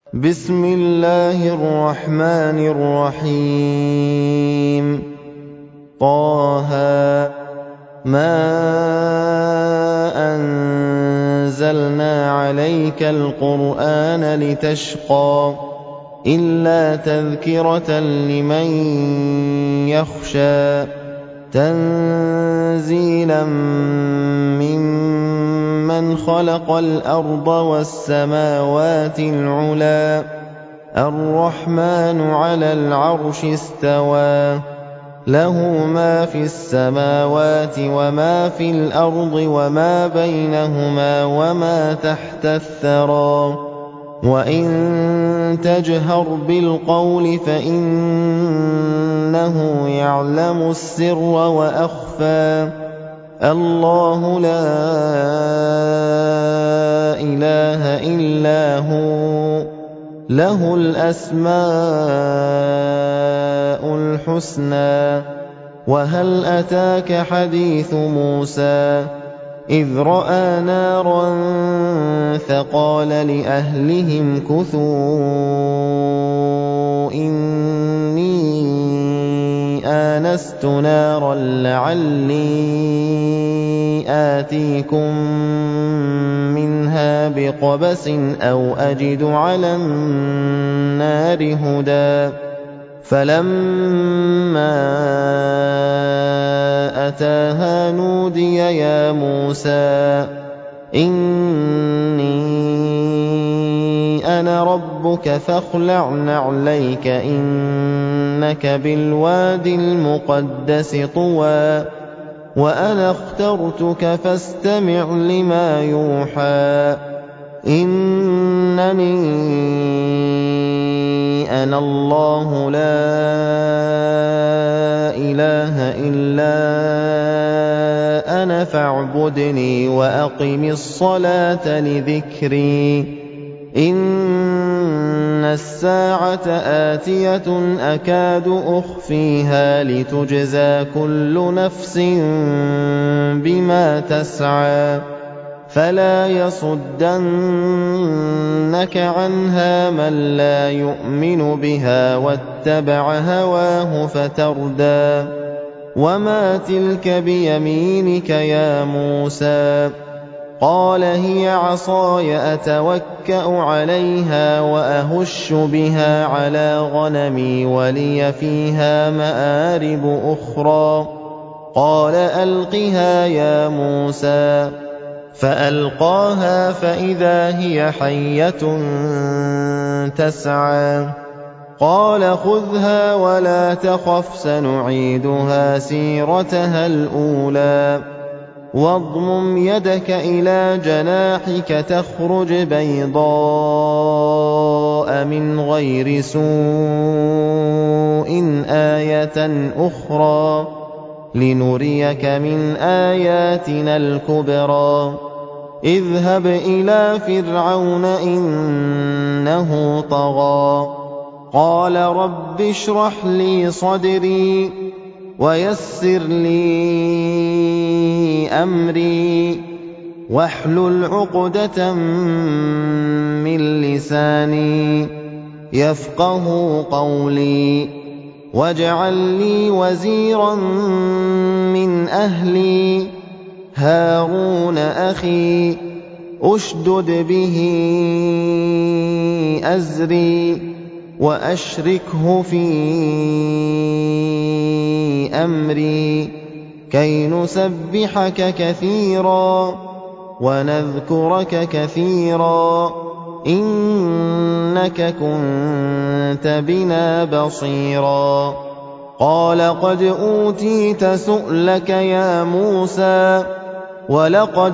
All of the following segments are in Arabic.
بسم الله الرحمن الرحيم طه ما أنزلنا عليك القرآن لتشقى إلا تذكرة لمن يخشى تنزيلا ممن خلق الأرض والسماوات العلى الرحمن على العرش استوى له ما في السماوات وما في الأرض وما بينهما وما تحت الثرى وإن تجهر بالقول فإنه يعلم السر وأخفى الله لا إله إلا هو له الأسماء الحسنى وهل أتاك حديث موسى إذ رأى نارا فقال لأهلهم كثوا إني آنست نارا لعلي آتيكم منها بقبس أو أجد على النار هدى فلما أتاها نودي يا موسى إني أنا ربك فاخلع نعليك إنك بالواد المقدس طوى وأنا اخترتك فاستمع لما يوحى إنني أنا الله لا إله إلا أنا فاعبدني وأقم الصلاة لذكري إن الساعة آتية أكاد أخفيها لتجزى كل نفس بما تسعى فلا يصدنك عنها من لا يؤمن بها واتبع هواه فتردى وما تلك بيمينك يا موسى قال هي عصاي أتوكأ عليها وأهش بها على غنمي ولي فيها مآرب أخرى قال ألقها يا موسى فألقاها فإذا هي حية تسعى قال خذها ولا تخف سنعيدها سيرتها الأولى واضمم يدك إلى جناحك تخرج بيضاء من غير سوء آية أخرى لنريك من آياتنا الكبرى اذهب إلى فرعون إنه طغى قال رب اشرح لي صدري ويسر لي أمري واحلل عقدة من لساني يفقه قولي واجعل لي وزيرا من أهلي هارون أخي أشدد به أزري وأشركه في أمري كي نسبحك كثيرا ونذكرك كثيرا إنك كنت بنا بصيرا قال قد أوتيت سؤلك يا موسى ولقد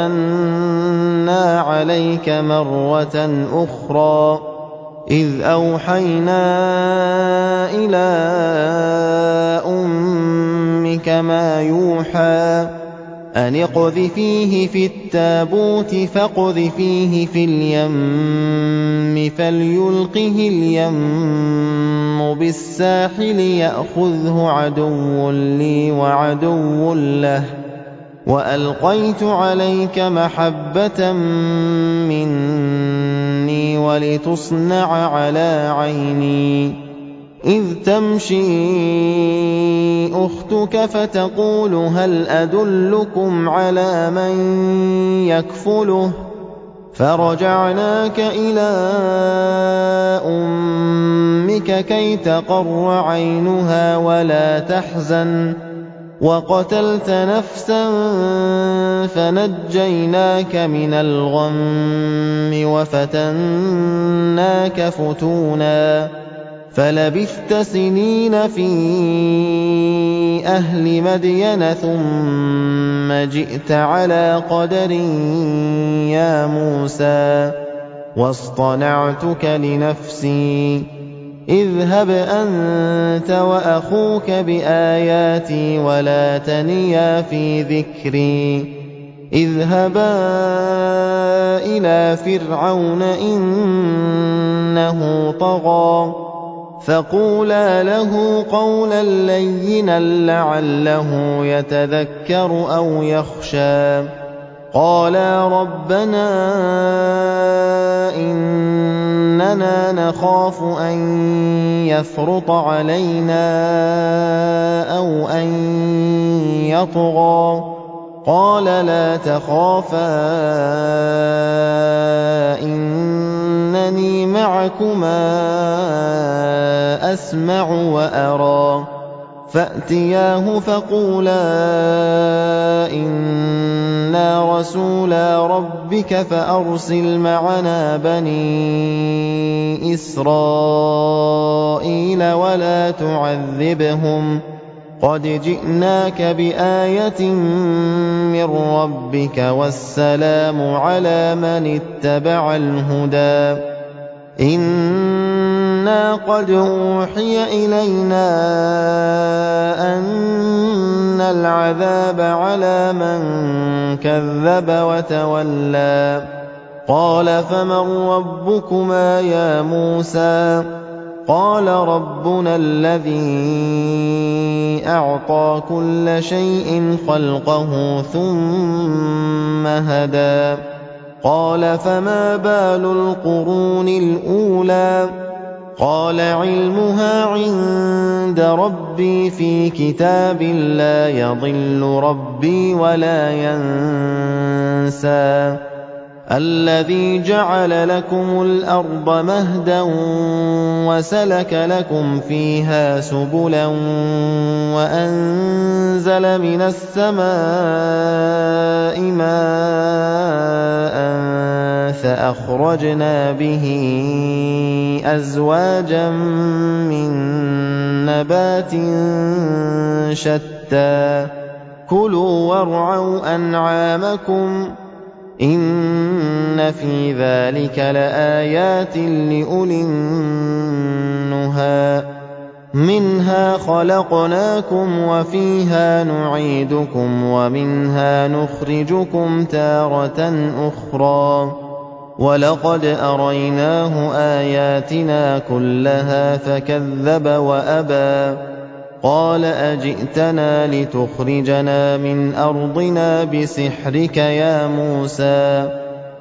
مننا عليك مرة أخرى إذ أوحينا إلى أمك ما يوحى أن اقذفيه في التابوت فاقذفيه في اليم فليلقه اليم بالساحل يأخذه عدو لي وعدو له وألقيت عليك محبة مني ولتصنع على عيني إذ تمشي أختك فتقول هل أدلكم على من يكفله فرجعناك إلى أمك كي تقر عينها ولا تحزن وقتلت نفسا فنجيناك من الغم وفتناك فتونا فلبثت سنين في أهل مدين ثم جئت على قدر يا موسى واصطنعتك لنفسي اذهب أنت وأخوك بآياتي ولا تنيا في ذكري اذهبا إلى فرعون إنه طغى فقولا له قولا لينا لعله يتذكر أو يخشى قالا ربنا إننا نخاف أن يفرط علينا أو أن يطغى قال لا تخافا إنني معكما أسمع وأرى فأتياه فقولا إنا رسولا ربك فأرسل معنا بني إسرائيل ولا تعذبهم قد جئناك بآية من ربك والسلام على من اتبع الهدى إنا قد أوحي إلينا أن العذاب على من كذب وتولى قال فمن ربكما يا موسى قال ربنا الذي أعطى كل شيء خلقه ثم هدى قال فما بال القرون الأولى قال علمها عند ربي في كتاب لا يضل ربي ولا ينسى الذي جعل لكم الأرض مهدا وسلك لكم فيها سبلا وأنزل من السماء ماء فأخرجنا به أزواجا من نبات شتى كلوا وارعوا أنعامكم إن في ذلك لآيات لأولي النهى منها خلقناكم وفيها نعيدكم ومنها نخرجكم تارة أخرى ولقد أريناه آياتنا كلها فكذب وأبى قال أجئتنا لتخرجنا من أرضنا بسحرك يا موسى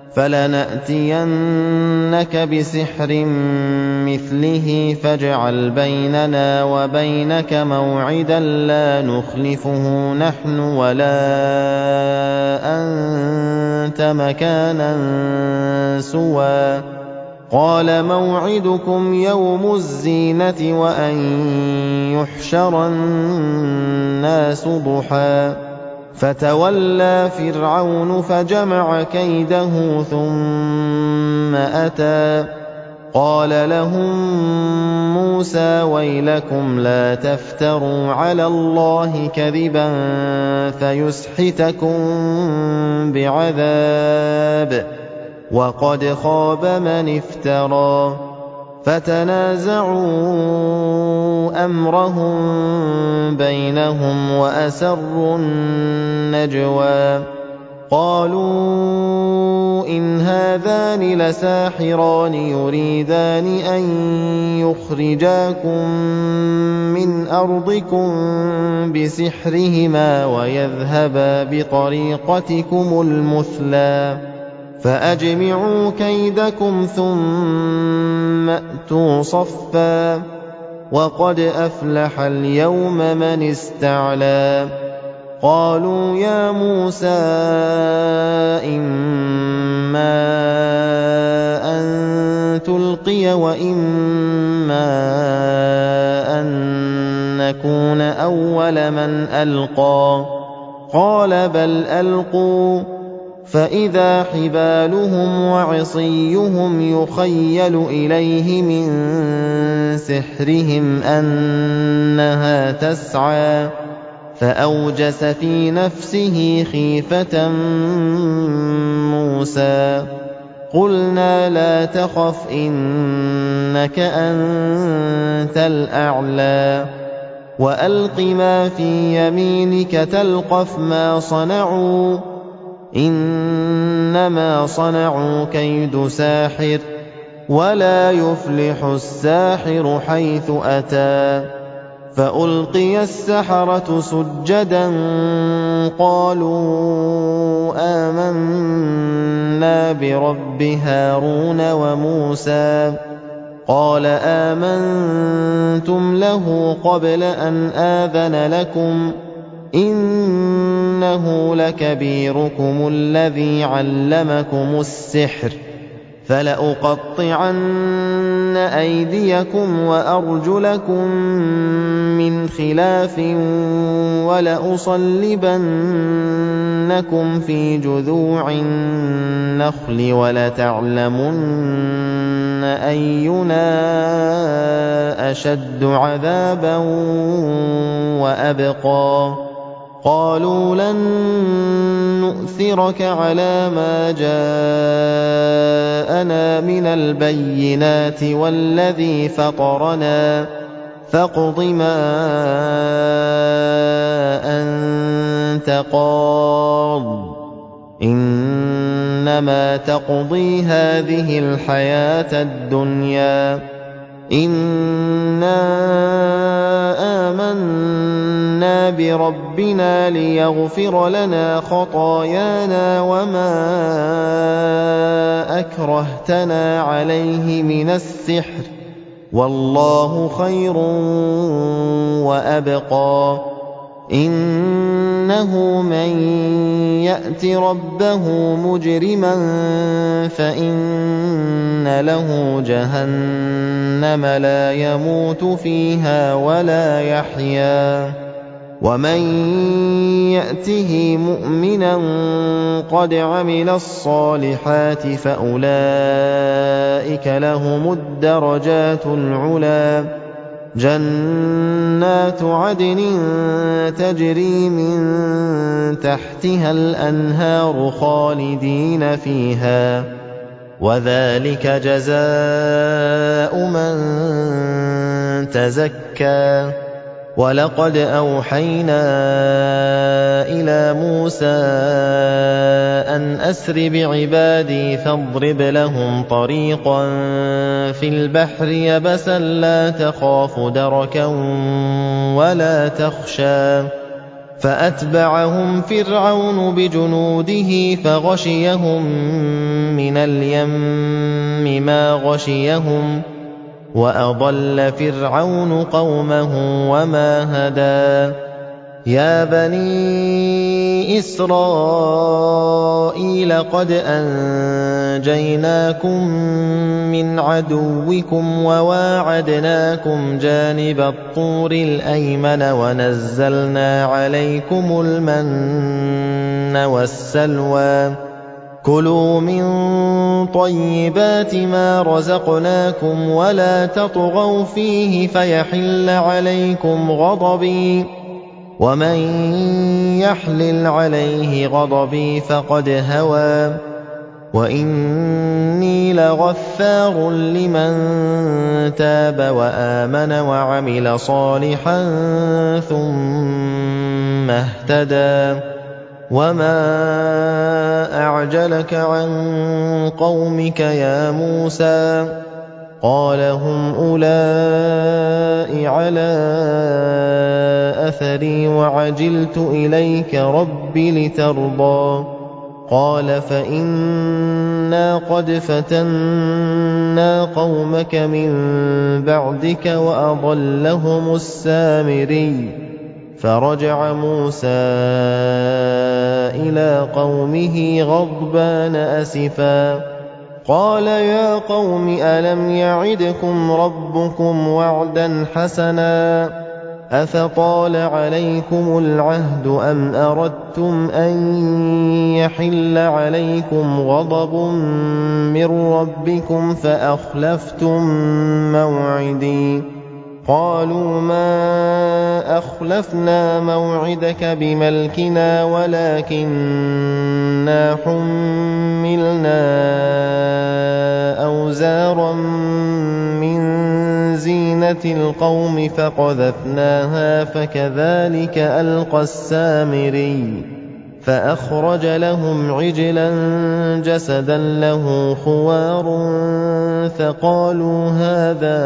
فلنأتينك بسحر مثله فاجعل بيننا وبينك موعدا لا نخلفه نحن ولا أنت مكانا سوى قال موعدكم يوم الزينة وأن يحشر الناس ضحى فتولى فرعون فجمع كيده ثم أتى قال لهم موسى ويلكم لا تفتروا على الله كذبا فيسحتكم بعذاب وقد خاب من افترى فتنازعوا أمرهم بينهم وأسروا النجوى قالوا إن هذان لساحران يريدان أن يخرجاكم من أرضكم بسحرهما ويذهبا بطريقتكم المثلى فأجمعوا كيدكم ثم أتوا صفا وقد أفلح اليوم من استعلى قالوا يا موسى إما أن تلقي وإما أن نكون أول من ألقى قال بل ألقوا فإذا حبالهم وعصيهم يخيل إليه من سحرهم أنها تسعى فأوجس في نفسه خيفة موسى قلنا لا تخف إنك أنت الأعلى وألق ما في يمينك تلقف ما صنعوا إنما صنعوا كيد ساحر ولا يفلح الساحر حيث أتى فألقي السحرة سجدا قالوا آمنا برب هارون وموسى قال آمنتم له قبل أن آذن لكم إنه لكبيركم الذي علمكم السحر فلأقطعن أيديكم وأرجلكم من خلاف ولأصلبنكم في جذوع النخل ولتعلمن أينا أشد عذابا وأبقى قالوا لن نؤثرك على ما جاءنا من البينات والذي فطرنا فاقض ما أنت قاض إنما تقضي هذه الحياة الدنيا إنا آمنا بربنا ليغفر لنا خطايانا وما أكرهتنا عليه من السحر والله خير وأبقى إنه من يأت ربه مجرما فإن له جهنم لا يموت فيها ولا يحيا ومن يأته مؤمنا قد عمل الصالحات فأولئك لهم الدرجات العلى جنات عدن تجري من تحتها الأنهار خالدين فيها وذلك جزاء من تزكى ولقد أوحينا إلى موسى أن أسر بعبادي فاضرب لهم طريقا في البحر يبسا لا تخاف دركا ولا تخشى فأتبعهم فرعون بجنوده فغشيهم من اليم ما غشيهم وأضل فرعون قومه وما هدى يا بني إسرائيل قد أنجيناكم من عدوكم وواعدناكم جانب الطور الأيمن ونزلنا عليكم المن والسلوى كلوا من طيبات ما رزقناكم ولا تطغوا فيه فيحل عليكم غضبي ومن يحلل عليه غضبي فقد هوى وإني لغفار لمن تاب وآمن وعمل صالحا ثم اهتدى وما أعجلك عن قومك يا موسى قال هم أولئك على أثري وعجلت إليك رب لترضى قَالَ فَإِنَّا قَدْ فَتَنَّا قَوْمَكَ مِن بَعْدِكَ وَأَضَلَّهُمُ السَّامِرِيُّ فَرَجَعَ مُوسَىٰ إِلَىٰ قَوْمِهِ غَضْبَانَ أَسِفًا قَالَ يَا قَوْمِ أَلَمْ يَعِدْكُمْ رَبُّكُمْ وَعْدًا حَسَنًا أَفَطَالَ عَلَيْكُمُ الْعَهْدُ أَمْ أَرَدتُّمْ أَن يَحِلَّ عَلَيْكُمْ غَضَبٌ مِّن رَّبِّكُمْ فَأَخْلَفْتُم مَّوْعِدِي قَالُوا مَا أَخْلَفْنَا مَوْعِدَكَ بِمَلْكِنَا وَلَٰكِنَّا حُمِّلْنَا أَوْزَارًا مِّن زِينَةِ الْقَوْمِ فَقَذَفْنَاهَا فَكَذَٰلِكَ أَلْقَى السَّامِرِيُّ فَأَخْرَجَ لَهُمْ عِجْلًا جَسَدًا لَّهُ خُوَارٌ فَقَالُوا هَٰذَا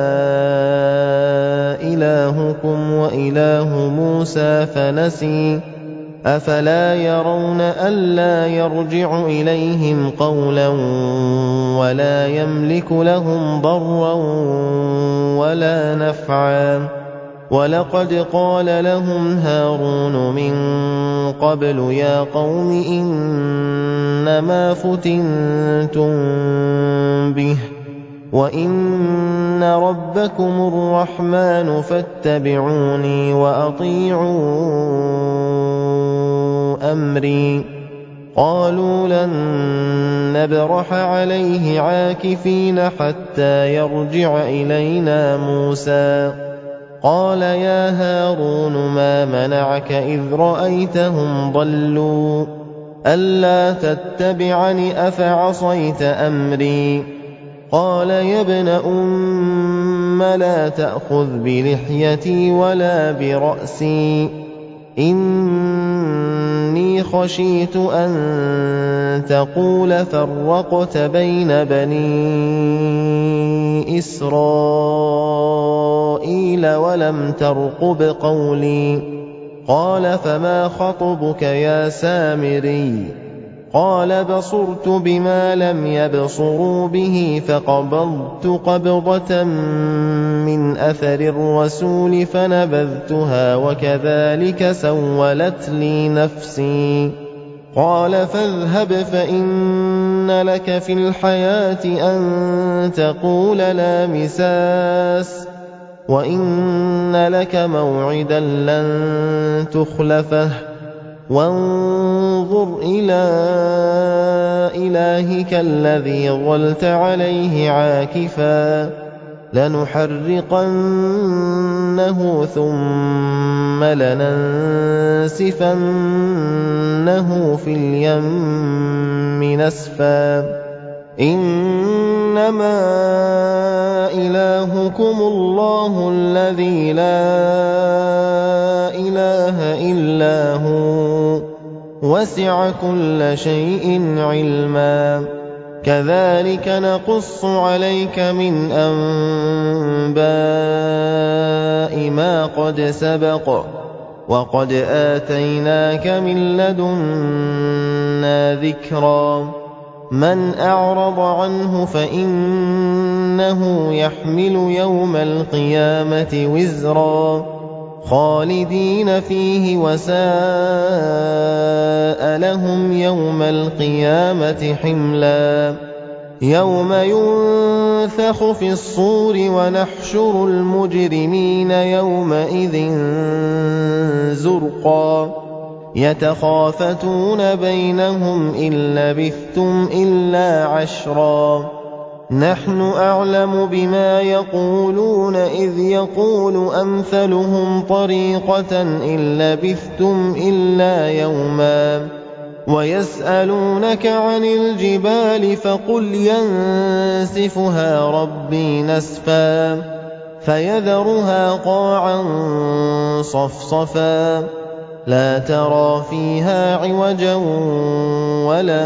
إِلَٰهُكُمْ وَإِلَٰهُ مُوسَىٰ فَنَسِيَ أَفَلَا يَرَوْنَ أَلَّا يَرْجِعُ إِلَيْهِمْ قَوْلًا وَلَا يَمْلِكُ لَهُمْ ضَرًّا وَلَا نَفْعًا وَلَقَدْ قَالَ لَهُمْ هَارُونُ مِن قَبْلُ يَا قَوْمِ إِنَّمَا فُتِنتُم بِهِ وَإِنَّ رَبَّكُمُ الرَّحْمَٰنُ فَاتَّبِعُونِي وَأَطِيعُوا أَمْرِي قَالُوا لَن نَّبْرَحَ عَلَيْهِ عَاكِفِينَ حَتَّىٰ يَرْجِعَ إِلَيْنَا مُوسَىٰ قَالَ يَا هَارُونُ مَا مَنَعَكَ إِذْ رَأَيْتَهُمْ ضَلُّوا أَلَّا تَتَّبِعَنِ أَفَعَصَيْتَ أَمْرِي قَالَ يَا ابْنَ أُمَّ لَا تَأْخُذْ بِلِحْيَتِي وَلَا بِرَأْسِي إِنِّي خَشِيتُ أَن تَقُولَ فَرَّقْتَ بَيْنَ بَنِي إِسْرَائِيلَ وَلَمْ تَرْقُبْ قَوْلِي قَالَ فَمَا خَطْبُكَ يَا سَامِرِيُّ قَالَ بَصُرْتُ بِمَا لَمْ يَبْصُرُوا بِهِ فَقَبَضْتُ قَبْضَةً مِّنْ أَثَرِ الرَّسُولِ فَنَبَذْتُهَا وَكَذَٰلِكَ سَوَّلَتْ لِي نَفْسِي قَالَ فَاذْهَبْ فَإِنَّ لَكَ فِي الْحَيَاةِ أَن تَقُولَ لَا مِسَاسَ وَإِنَّ لَكَ مَوْعِدًا لَّن تُخْلَفَهُ وَانظُرْ إِلَىٰ إِلَٰهِكَ الَّذِي ظَلْتَ عَلَيْهِ عَاكِفًا لَّنُحَرِّقَنَّهُ ثُمَّ لَنَنسِفَنَّهُ فِي الْيَمِّ نَسْفًا إِنَّمَا إِلَٰهُكُمُ اللَّهُ الَّذِي لَا إِلَٰهَ إِلَّا هُوَ وَسِعَ كُلَّ شَيْءٍ عِلْمًا كَذَٰلِكَ نَقُصُّ عَلَيْكَ مِنْ أَنبَاءِ مَا قَدْ سَبَقَ وَقَدْ آتَيْنَاكَ مِن لَّدُنَّا ذِكْرًا مَّنْ أَعْرَضَ عَنْهُ فَإِنَّهُ يَحْمِلُ يَوْمَ الْقِيَامَةِ وِزْرًا خَالِدِينَ فِيهِ وَسَاءَ لَهُمْ يَوْمَ الْقِيَامَةِ حِمْلًا يَوْمَ يُنفَخُ فِي الصُّورِ وَنَحْشُرُ الْمُجْرِمِينَ يَوْمَئِذٍ زُرْقًا يَتَخَافَتُونَ بَيْنَهُمْ إِن لَّبِثْتُمْ إِلَّا عَشْرًا نَّحْنُ أَعْلَمُ بِمَا يَقُولُونَ إِذْ يَقُولُ أَمْثَلُهُمْ طَرِيقَةً إِن لَّبِثْتُمْ إِلَّا يَوْمًا وَيَسْأَلُونَكَ عَنِ الْجِبَالِ فَقُلْ يَنسِفُهَا رَبِّي نَسْفًا فَيَذَرُهَا قَاعًا صَفْصَفًا لَّا تَرَىٰ فِيهَا عِوَجًا وَلَا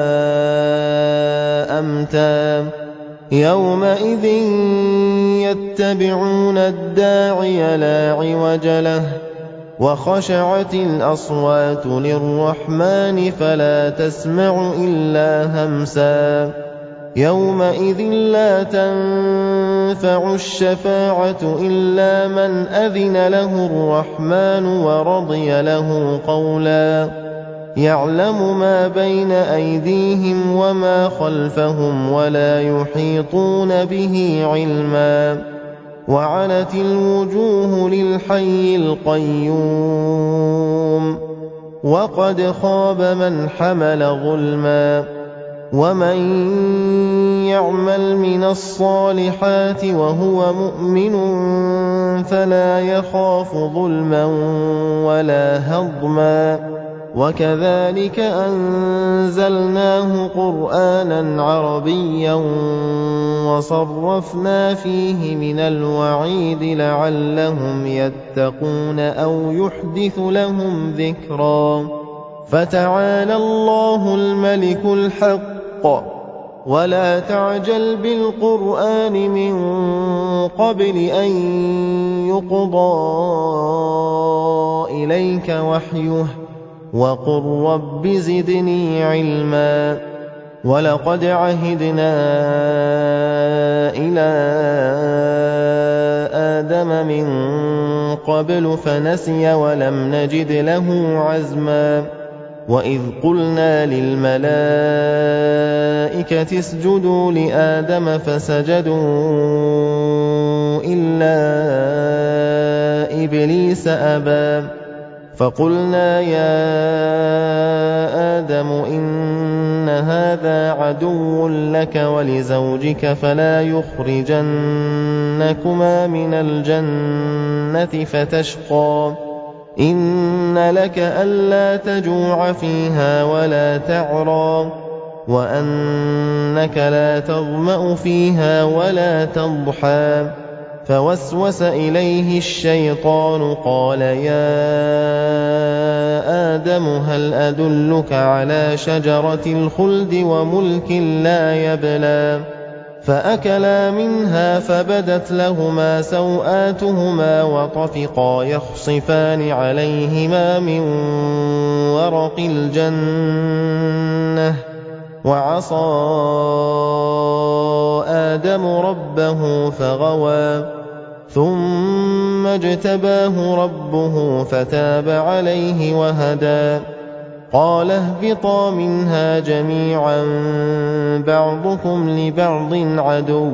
أَمْتًا يَوْمَئِذٍ يَتَّبِعُونَ الدَّاعِيَ لَا عِوَجَ لَهُ وخشعت الأصوات للرحمن فلا تسمع إلا همسا يومئذ لا تنفع الشفاعة إلا من أذن له الرحمن ورضي له قولا يعلم ما بين أيديهم وما خلفهم ولا يحيطون به علما وعنت الوجوه للحي القيوم وقد خاب من حمل ظلما ومن يعمل من الصالحات وهو مؤمن فلا يخاف ظلما ولا هضما وكذلك أنزلناه قرآنا عربيا وصرفنا فيه من الوعيد لعلهم يتقون أو يحدث لهم ذكرا فتعالى الله الملك الحق ولا تعجل بالقرآن من قبل أن يقضى إليك وحيه وقل رب زدني علما ولقد عهدنا إلى آدم من قبل فنسي ولم نجد له عزما وإذ قلنا للملائكة اسجدوا لآدم فسجدوا إلا إبليس أبى فقلنا يا آدم إن هذا عدو لك ولزوجك فلا يخرجنكما من الجنة فتشقى إن لك ألا تجوع فيها ولا تعرى وأنك لا تظمأ فيها ولا تضحى فوسوس إليه الشيطان قال يا آدم هل أدلك على شجرة الخلد وملك لا يبلى فأكلا منها فبدت لهما سوآتهما وطفقا يخصفان عليهما من ورق الجنة وعصى آدم ربه فغوى ثم اجتباه ربه فتاب عليه وهدى قال اهبطا منها جميعا بعضكم لبعض عدو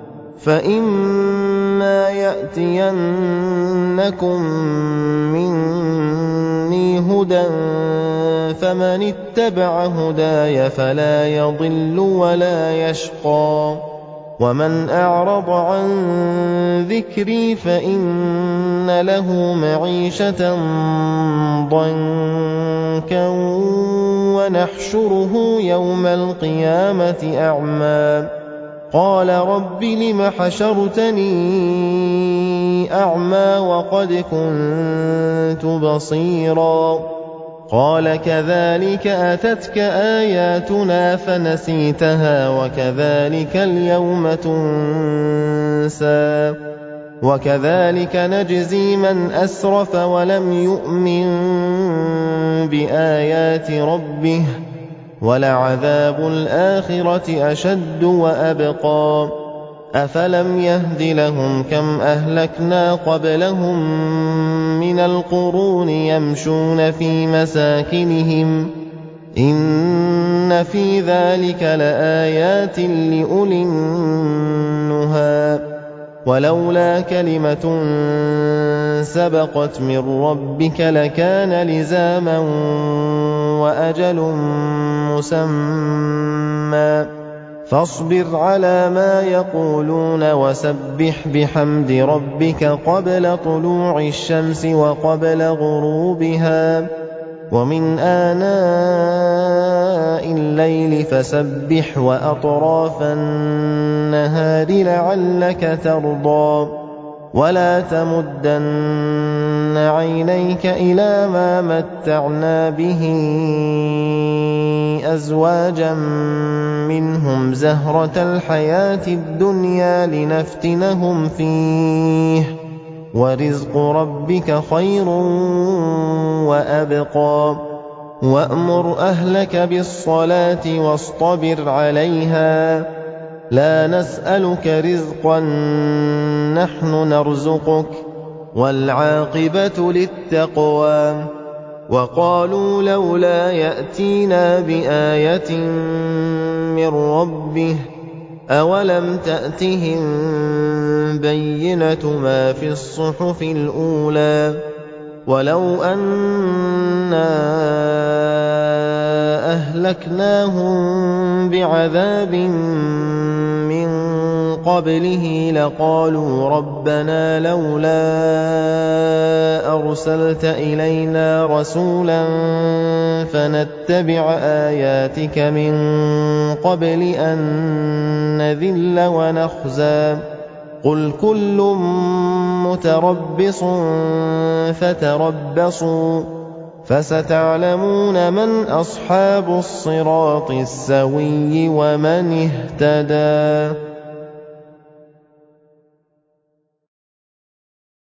فإما يأتينكم مني هدى فمن اتبع هداي فلا يضل ولا يشقى ومن أعرض عن ذكري فإن له معيشة ضنكا ونحشره يوم القيامة أعمى قال رب لم حشرتني أعمى وقد كنت بصيرا قال كذلك أتتك آياتنا فنسيتها وكذلك اليوم تنسى وكذلك نجزي من أسرف ولم يؤمن بآيات ربه ولعذاب الآخرة أشد وأبقى أفلم يهد لهم كم أهلكنا قبلهم من القرون يمشون في مساكنهم إن في ذلك لآيات لأولي النهى ولولا كلمة سبقت من ربك لكان لزاما وأجل مسمى فاصبر على ما يقولون وسبح بحمد ربك قبل طلوع الشمس وقبل غروبها ومن آناء الليل فسبح وأطراف النهار لعلك ترضى ولا تمدن عينيك إلى ما متعنا به أزواجا منهم زهرة الحياة الدنيا لنفتنهم فيه وَرِزْقُ رَبِّكَ خَيْرٌ وَأَبْقَىٰ وَأْمُرْ أَهْلَكَ بِالصَّلَاةِ وَاصْطَبِرْ عَلَيْهَا لَا نَسْأَلُكَ رِزْقًا نَّحْنُ نَرْزُقُكَ وَالْعَاقِبَةُ لِلتَّقْوَىٰ وَقَالُوا لَوْلَا يَأْتِينَا بِآيَةٍ مِّن رَّبِّهِ أَوَلَمْ تَأْتِهِم بَيِّنَةُ مَا فِي الصُّحُفِ الْأُولَىٰ وَلَوْ أَنَّا أَهْلَكْنَاهُم بِعَذَابٍ مِّن قَبْلِهِ لَقَالُوا رَبَّنَا لَوْلَا أَرْسَلْتَ إِلَيْنَا رَسُولًا فَنَتَّبِعَ آيَاتِكَ مِن قَبْلِ أَن نَّذِلَّ وَنَخْزَىٰ قُلْ كُلٌّ مُّتَرَبِّصٌ فَتَرَبَّصُوا فَسَتَعْلَمُونَ مَنْ أَصْحَابُ الصِّرَاطِ السَّوِيِّ وَمَنِ اهْتَدَىٰ